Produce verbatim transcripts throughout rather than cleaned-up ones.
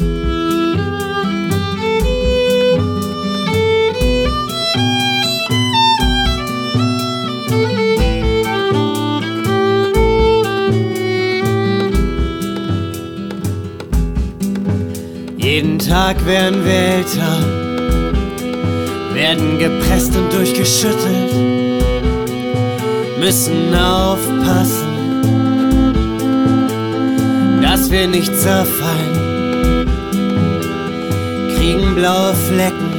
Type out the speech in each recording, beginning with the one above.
Jeden Tag werden wir älter, werden gepresst und durchgeschüttelt, müssen aufpassen, dass wir nicht zerfallen, kriegen blaue Flecken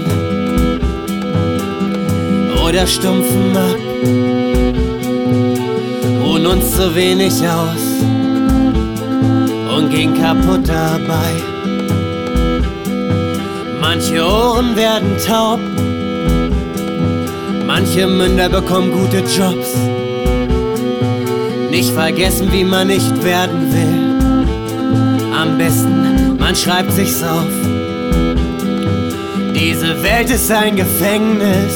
oder stumpfen ab, ruhen uns zu wenig aus und gehen kaputt dabei. Manche Ohren werden taub, manche Münder bekommen gute Jobs. Nicht vergessen, wie man nicht werden will. Am besten, man schreibt sich's auf. Diese Welt ist ein Gefängnis.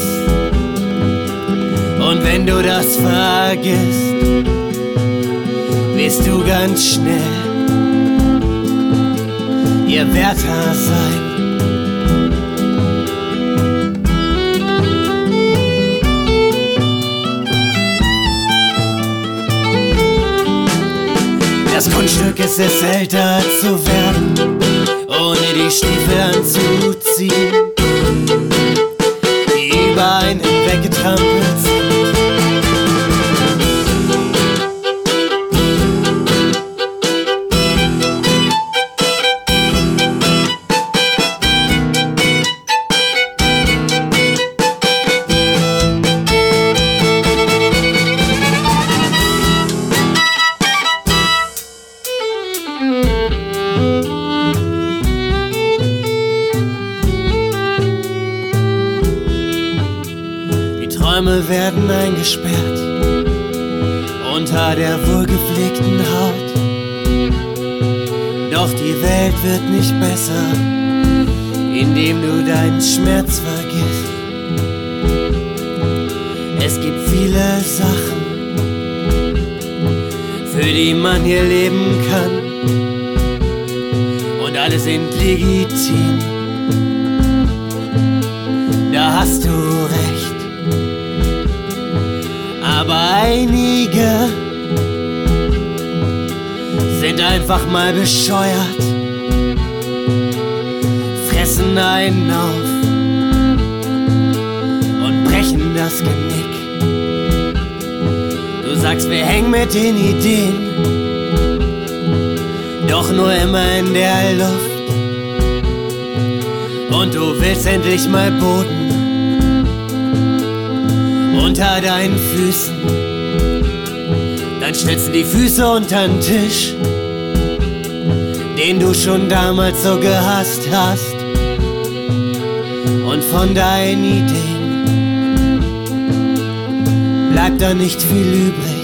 Und wenn du das vergisst, wirst du ganz schnell ihr Wärter sein. Das Kunststück ist es, älter zu werden, ohne die Stiefel anzuziehen, die über einen weggetrampelt sind. Träume werden eingesperrt unter der wohlgepflegten Haut. Doch die Welt wird nicht besser, indem du deinen Schmerz vergisst. Es gibt viele Sachen, für die man hier leben kann, und alle sind legitim. Da hast du recht. Aber einige sind einfach mal bescheuert, fressen einen auf und brechen das Genick. Du sagst, wir hängen mit den Ideen, doch nur immer in der Luft. Und du willst endlich mal Boden unter deinen Füßen, dann stellst du die Füße unter den Tisch, den du schon damals so gehasst hast, und von deinen Ideen bleibt da nicht viel übrig.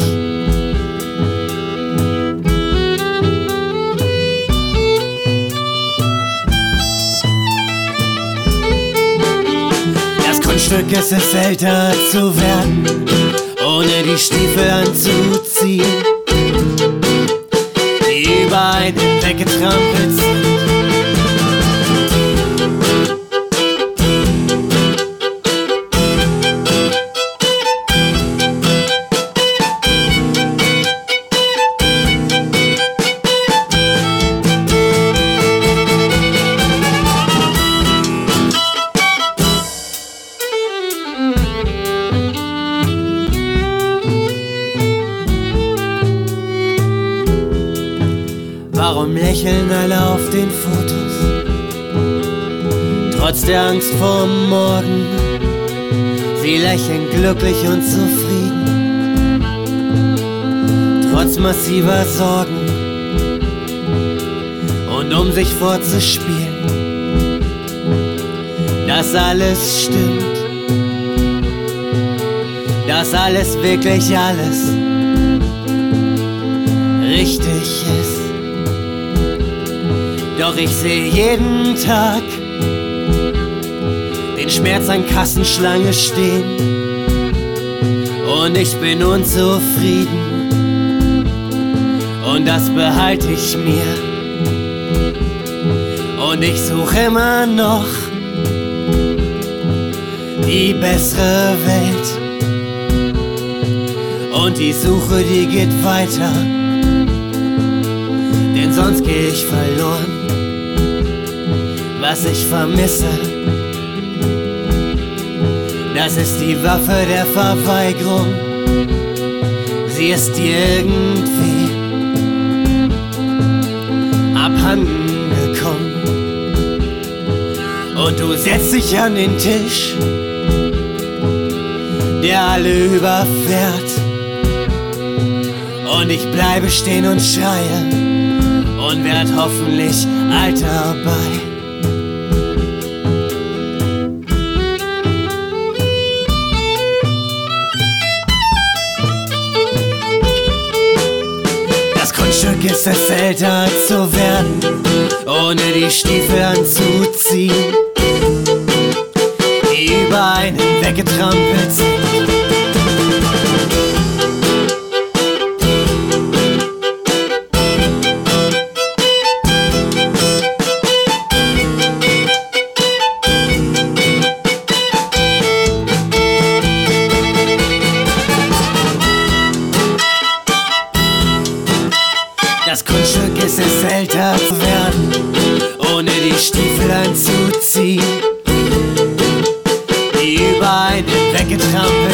Kunststück ist es, älter zu werden, ohne die Stiefel anzuziehen, die über einen weggetrampelt sind. Warum lächeln alle auf den Fotos, trotz der Angst vorm Morgen? Sie lächeln glücklich und zufrieden, trotz massiver Sorgen. Und um sich vorzuspielen, dass alles stimmt, dass alles, wirklich alles richtig ist. Doch ich sehe jeden Tag den Schmerz an Kassenschlange stehen, und ich bin unzufrieden, und das behalte ich mir. Und ich suche immer noch die bessere Welt. Und die Suche, die geht weiter, denn sonst geh ich verloren. Was ich vermisse, das ist die Waffe der Verweigerung. Sie ist dir irgendwie abhanden gekommen. Und du setzt dich an den Tisch, der alle überfährt. Und ich bleibe stehen und schreie und werd hoffentlich alt dabei. Das Kunststück ist es, älter zu werden, ohne die Stiefel anzuziehen, die über einen weggetrampelt sind. Das Kunststück ist es, älter zu werden, ohne die Stiefel anzuziehen, die über einen weggetrampelt